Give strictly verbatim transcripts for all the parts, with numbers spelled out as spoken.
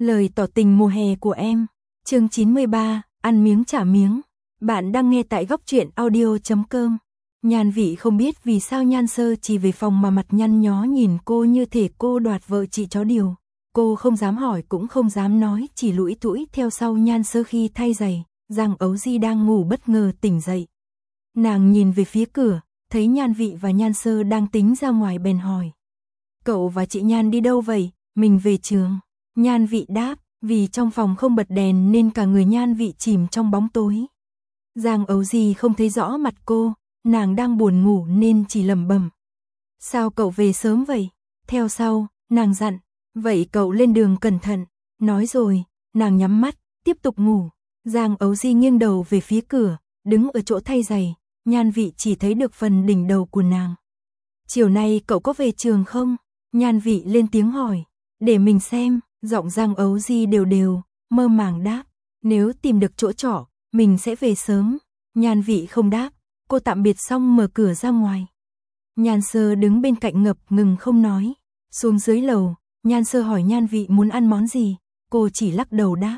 Lời tỏ tình mùa hè của em. Chương chín mươi ba, ăn miếng trả miếng. Bạn đang nghe tại góc truyện audio chấm com. Nhan Vị không biết vì sao Nhan Sơ chỉ về phòng mà mặt nhăn nhó nhìn cô như thể cô đoạt vợ chị chó điều. Cô không dám hỏi cũng không dám nói, chỉ lủi thủi theo sau Nhan Sơ khi thay giày. Giang Ấu Di đang ngủ bất ngờ tỉnh dậy. Nàng nhìn về phía cửa, thấy Nhan Vị và Nhan Sơ đang tính ra ngoài bèn hỏi. Cậu và chị Nhan đi đâu vậy? Mình về trường. Nhan Vị đáp, vì trong phòng không bật đèn nên cả người Nhan Vị chìm trong bóng tối. Giang Ấu Di không thấy rõ mặt cô, nàng đang buồn ngủ nên chỉ lẩm bẩm. Sao cậu về sớm vậy? Theo sau, nàng dặn, vậy cậu lên đường cẩn thận. Nói rồi, nàng nhắm mắt, tiếp tục ngủ. Giang Ấu Di nghiêng đầu về phía cửa, đứng ở chỗ thay giày, Nhan Vị chỉ thấy được phần đỉnh đầu của nàng. Chiều nay cậu có về trường không? Nhan Vị lên tiếng hỏi. Để mình xem, giọng Giang Ấu Di đều đều, mơ màng đáp. Nếu tìm được chỗ trọ, mình sẽ về sớm. Nhan Vị không đáp, cô tạm biệt xong mở cửa ra ngoài. Nhan Sơ đứng bên cạnh ngập ngừng không nói. Xuống dưới lầu, Nhan Sơ hỏi Nhan Vị muốn ăn món gì, cô chỉ lắc đầu đáp.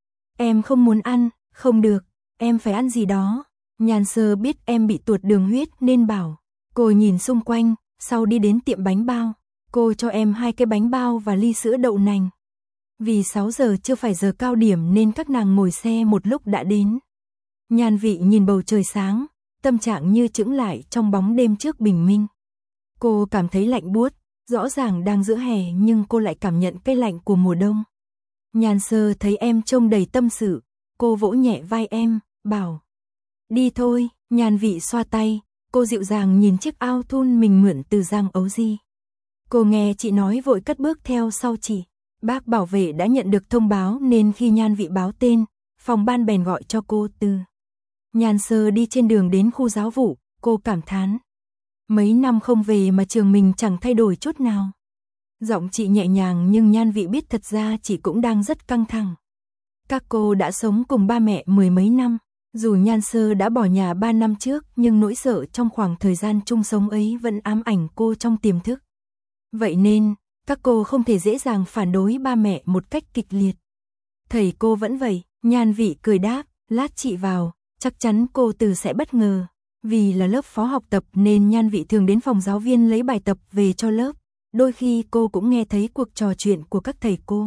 Em không muốn ăn, không được, em phải ăn gì đó. Nhan Sơ biết em bị tuột đường huyết nên bảo. Cô nhìn xung quanh, sau đi đến tiệm bánh bao. Cô cho em hai cái bánh bao và ly sữa đậu nành. Vì sáu giờ chưa phải giờ cao điểm nên các nàng ngồi xe một lúc đã đến. Nhan Vị nhìn bầu trời sáng, tâm trạng như chững lại trong bóng đêm trước bình minh. Cô cảm thấy lạnh buốt, rõ ràng đang giữa hè nhưng cô lại cảm nhận cái lạnh của mùa đông. Nhan Sơ thấy em trông đầy tâm sự, cô vỗ nhẹ vai em, bảo. Đi thôi. Nhan Vị xoa tay, cô dịu dàng nhìn chiếc ao thun mình mượn từ Giang Ấu Di. Cô nghe chị nói vội cất bước theo sau chị. Bác bảo vệ đã nhận được thông báo nên khi Nhan Vị báo tên, phòng ban bèn gọi cho cô từ. Nhan Sơ đi trên đường đến khu giáo vụ, cô cảm thán. Mấy năm không về mà trường mình chẳng thay đổi chút nào. Giọng chị nhẹ nhàng nhưng Nhan Vị biết thật ra chị cũng đang rất căng thẳng. Các cô đã sống cùng ba mẹ mười mấy năm. Dù Nhan Sơ đã bỏ nhà ba năm trước nhưng nỗi sợ trong khoảng thời gian chung sống ấy vẫn ám ảnh cô trong tiềm thức. Vậy nên, các cô không thể dễ dàng phản đối ba mẹ một cách kịch liệt. Thầy cô vẫn vậy, Nhan Vị cười đáp, lát chị vào, chắc chắn cô Từ sẽ bất ngờ. Vì là lớp phó học tập nên Nhan Vị thường đến phòng giáo viên lấy bài tập về cho lớp. Đôi khi cô cũng nghe thấy cuộc trò chuyện của các thầy cô.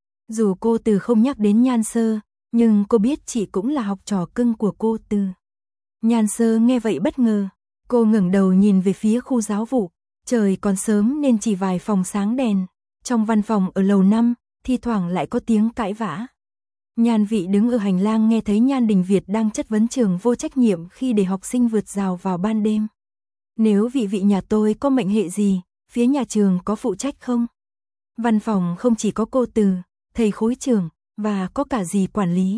Dù cô Từ không nhắc đến Nhan Sơ, nhưng cô biết chị cũng là học trò cưng của cô Từ. Nhan Sơ nghe vậy bất ngờ, cô ngẩng đầu nhìn về phía khu giáo vụ. Trời còn sớm nên chỉ vài phòng sáng đèn. Trong văn phòng ở lầu năm, thi thoảng lại có tiếng cãi vã. Nhan Vị đứng ở hành lang nghe thấy Nhan Đình Việt đang chất vấn trường vô trách nhiệm khi để học sinh vượt rào vào ban đêm. Nếu vị vị nhà tôi có mệnh hệ gì, phía nhà trường có phụ trách không? Văn phòng không chỉ có cô Từ, thầy khối trưởng, và có cả dì quản lý.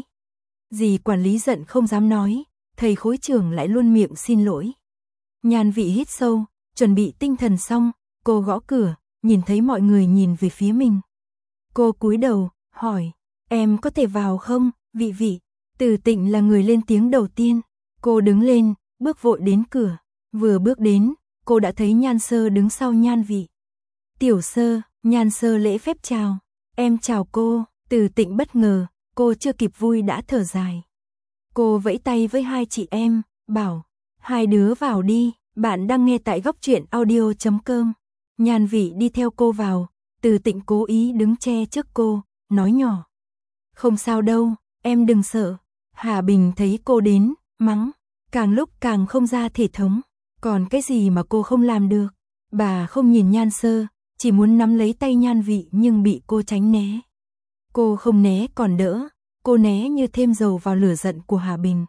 Dì quản lý giận không dám nói, thầy khối trưởng lại luôn miệng xin lỗi. Nhan Vị hít sâu, chuẩn bị tinh thần xong, cô gõ cửa, nhìn thấy mọi người nhìn về phía mình. Cô cúi đầu, hỏi, em có thể vào không, Vị Vị? Từ Tịnh là người lên tiếng đầu tiên. Cô đứng lên, bước vội đến cửa. Vừa bước đến, cô đã thấy Nhan Sơ đứng sau Nhan Vị. Tiểu Sơ, Nhan Sơ lễ phép chào. Em chào cô. Từ Tịnh bất ngờ, cô chưa kịp vui đã thở dài. Cô vẫy tay với hai chị em, bảo, hai đứa vào đi. Bạn đang nghe tại góc truyện audio chấm com. Nhan Vị đi theo cô vào, Từ Tịnh cố ý đứng che trước cô, nói nhỏ. Không sao đâu, em đừng sợ. Hà Bình thấy cô đến, mắng, càng lúc càng không ra thể thống. Còn cái gì mà cô không làm được? Bà không nhìn Nhan Sơ, chỉ muốn nắm lấy tay Nhan Vị nhưng bị cô tránh né. Cô không né còn đỡ, cô né như thêm dầu vào lửa giận của Hà Bình.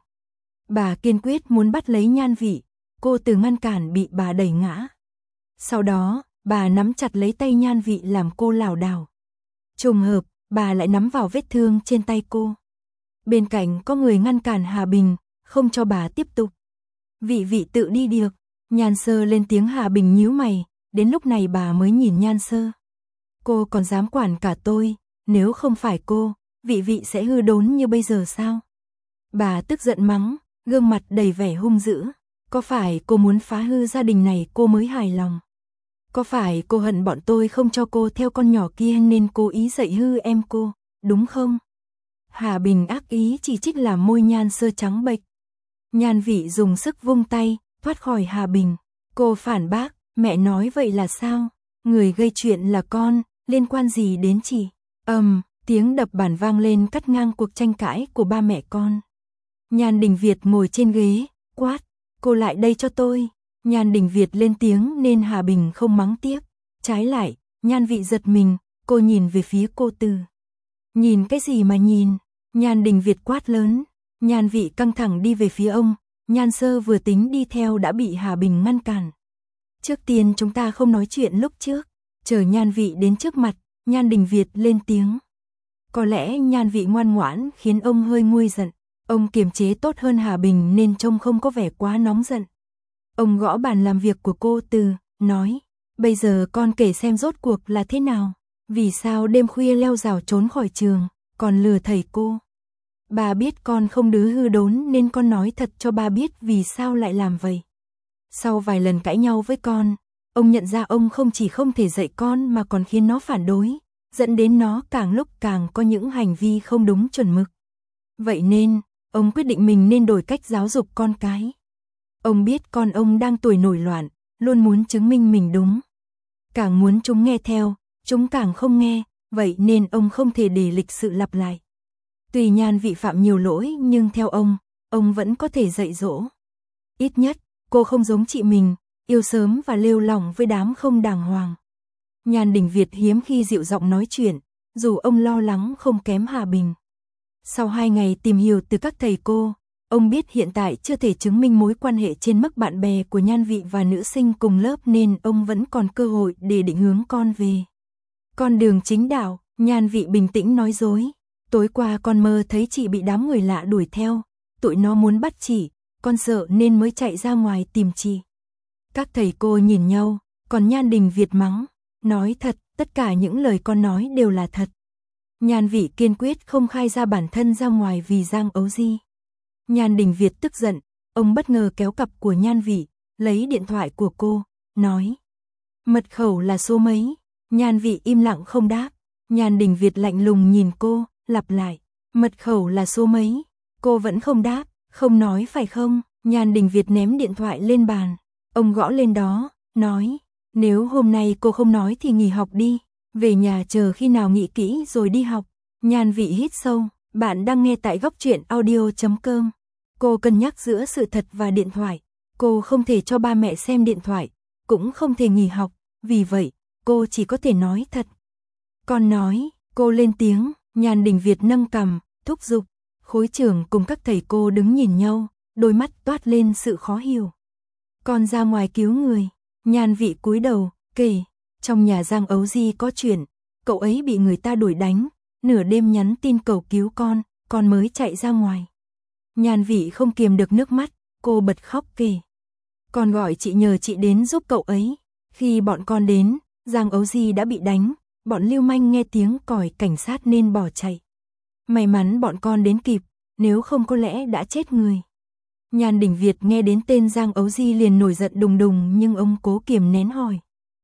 Bà kiên quyết muốn bắt lấy Nhan Vị. Cô Từ ngăn cản bị bà đẩy ngã. Sau đó, bà nắm chặt lấy tay Nhan Vị làm cô lảo đảo. Trùng hợp, bà lại nắm vào vết thương trên tay cô. Bên cạnh có người ngăn cản Hà Bình, không cho bà tiếp tục. Vị Vị tự đi được. Nhan Sơ lên tiếng. Hà Bình nhíu mày, đến lúc này bà mới nhìn Nhan Sơ. Cô còn dám quản cả tôi, nếu không phải cô, Vị Vị sẽ hư đốn như bây giờ sao? Bà tức giận mắng, gương mặt đầy vẻ hung dữ. Có phải cô muốn phá hư gia đình này cô mới hài lòng? Có phải cô hận bọn tôi không cho cô theo con nhỏ kia nên cố ý dạy hư em cô, đúng không? Hà Bình ác ý chỉ trích làm môi Nhan Sơ trắng bệch. Nhan Vị dùng sức vung tay, thoát khỏi Hà Bình. Cô phản bác, mẹ nói vậy là sao? Người gây chuyện là con, liên quan gì đến chị? Ầm, um, tiếng đập bàn vang lên cắt ngang cuộc tranh cãi của ba mẹ con. Nhan Đình Việt ngồi trên ghế, quát, cô lại đây cho tôi. Nhan Đình Việt lên tiếng nên Hà Bình không mắng tiếp. Trái lại, Nhan Vị giật mình, cô nhìn về phía cô Từ. Nhìn cái gì mà nhìn? Nhan Đình Việt quát lớn. Nhan Vị căng thẳng đi về phía ông. Nhan Sơ vừa tính đi theo đã bị Hà Bình ngăn cản. Trước tiên chúng ta không nói chuyện lúc trước. Chờ Nhan Vị đến trước mặt, Nhan Đình Việt lên tiếng. Có lẽ Nhan Vị ngoan ngoãn khiến ông hơi nguôi giận. Ông kiềm chế tốt hơn Hà Bình nên trông không có vẻ quá nóng giận. Ông gõ bàn làm việc của cô Từ, nói. Bây giờ con kể xem rốt cuộc là thế nào. Vì sao đêm khuya leo rào trốn khỏi trường, còn lừa thầy cô. Bà biết con không đứa hư đốn nên con nói thật cho ba biết vì sao lại làm vậy. Sau vài lần cãi nhau với con, ông nhận ra ông không chỉ không thể dạy con mà còn khiến nó phản đối, dẫn đến nó càng lúc càng có những hành vi không đúng chuẩn mực. Vậy nên, ông quyết định mình nên đổi cách giáo dục con cái. Ông biết con ông đang tuổi nổi loạn, luôn muốn chứng minh mình đúng. Càng muốn chúng nghe theo, chúng càng không nghe, vậy nên ông không thể để lịch sự lặp lại. Tuy Nhan Vị phạm nhiều lỗi nhưng theo ông, ông vẫn có thể dạy dỗ. Ít nhất, cô không giống chị mình, yêu sớm và lêu lỏng với đám không đàng hoàng. Nhan Đình Việt hiếm khi dịu giọng nói chuyện, dù ông lo lắng không kém Hà Bình. Sau hai ngày tìm hiểu từ các thầy cô, ông biết hiện tại chưa thể chứng minh mối quan hệ trên mức bạn bè của Nhan Vị và nữ sinh cùng lớp nên ông vẫn còn cơ hội để định hướng con về con đường chính đạo. Nhan Vị bình tĩnh nói dối. Tối qua con mơ thấy chị bị đám người lạ đuổi theo, tụi nó muốn bắt chị, con sợ nên mới chạy ra ngoài tìm chị. Các thầy cô nhìn nhau, còn Nhan Đình Việt mắng, nói thật, tất cả những lời con nói đều là thật. Nhan Vị kiên quyết không khai ra bản thân ra ngoài vì Giang Ấu Di. Nhan Đình Việt tức giận, ông bất ngờ kéo cặp của Nhan Vị, lấy điện thoại của cô, nói. Mật khẩu là số mấy? Nhan Vị im lặng không đáp. Nhan Đình Việt lạnh lùng nhìn cô, lặp lại. Mật khẩu là số mấy? Cô vẫn không đáp, không nói phải không? Nhan Đình Việt ném điện thoại lên bàn. Ông gõ lên đó, nói. Nếu hôm nay cô không nói thì nghỉ học đi. Về nhà chờ khi nào nghĩ kỹ rồi đi học. Nhan Vị hít sâu. Bạn đang nghe tại góc truyện audio chấm com. Cô cân nhắc giữa sự thật và điện thoại. Cô không thể cho ba mẹ xem điện thoại, cũng không thể nghỉ học. Vì vậy, cô chỉ có thể nói thật. Con nói, cô lên tiếng. Nhan Đình Việt nâng cằm, thúc giục. Khối trưởng cùng các thầy cô đứng nhìn nhau, đôi mắt toát lên sự khó hiểu. Con ra ngoài cứu người. Nhan Vị cúi đầu, kể. Trong nhà Giang Ấu Di có chuyện, cậu ấy bị người ta đuổi đánh, nửa đêm nhắn tin cầu cứu con, con mới chạy ra ngoài. Nhan Vị không kiềm được nước mắt, cô bật khóc kể. Con gọi chị nhờ chị đến giúp cậu ấy. Khi bọn con đến, Giang Ấu Di đã bị đánh, bọn lưu manh nghe tiếng còi cảnh sát nên bỏ chạy. May mắn bọn con đến kịp, nếu không có lẽ đã chết người. Nhan Đình Việt nghe đến tên Giang Ấu Di liền nổi giận đùng đùng nhưng ông cố kiềm nén hỏi.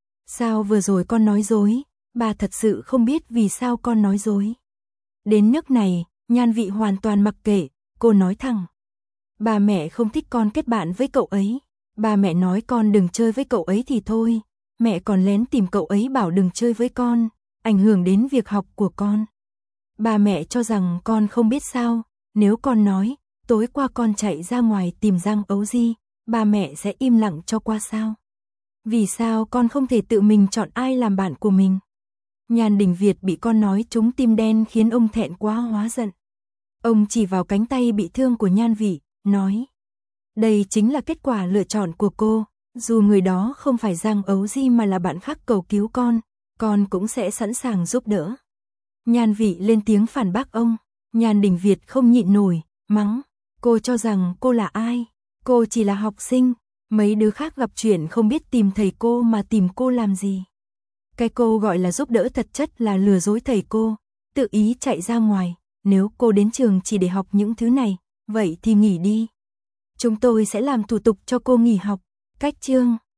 Sao vừa rồi con nói dối, bà thật sự không biết vì sao con nói dối. Đến nước này, Nhan Vị hoàn toàn mặc kệ, cô nói thẳng. Bà mẹ không thích con kết bạn với cậu ấy, bà mẹ nói con đừng chơi với cậu ấy thì thôi, mẹ còn lén tìm cậu ấy bảo đừng chơi với con, ảnh hưởng đến việc học của con. Bà mẹ cho rằng con không biết sao, nếu con nói, tối qua con chạy ra ngoài tìm Giang Ấu Di, bà mẹ sẽ im lặng cho qua sao? Vì sao con không thể tự mình chọn ai làm bạn của mình? Nhan Đình Việt bị con nói trúng tim đen khiến ông thẹn quá hóa giận. Ông chỉ vào cánh tay bị thương của Nhan Vị, nói. Đây chính là kết quả lựa chọn của cô, dù người đó không phải Giang Ấu Di mà là bạn khác cầu cứu con, con cũng sẽ sẵn sàng giúp đỡ. Nhan Vị lên tiếng phản bác ông, Nhan Đình Việt không nhịn nổi, mắng. Cô cho rằng cô là ai? Cô chỉ là học sinh, mấy đứa khác gặp chuyện không biết tìm thầy cô mà tìm cô làm gì? Cái cô gọi là giúp đỡ thật chất là lừa dối thầy cô, tự ý chạy ra ngoài. Nếu cô đến trường chỉ để học những thứ này, vậy thì nghỉ đi. Chúng tôi sẽ làm thủ tục cho cô nghỉ học. Cách chương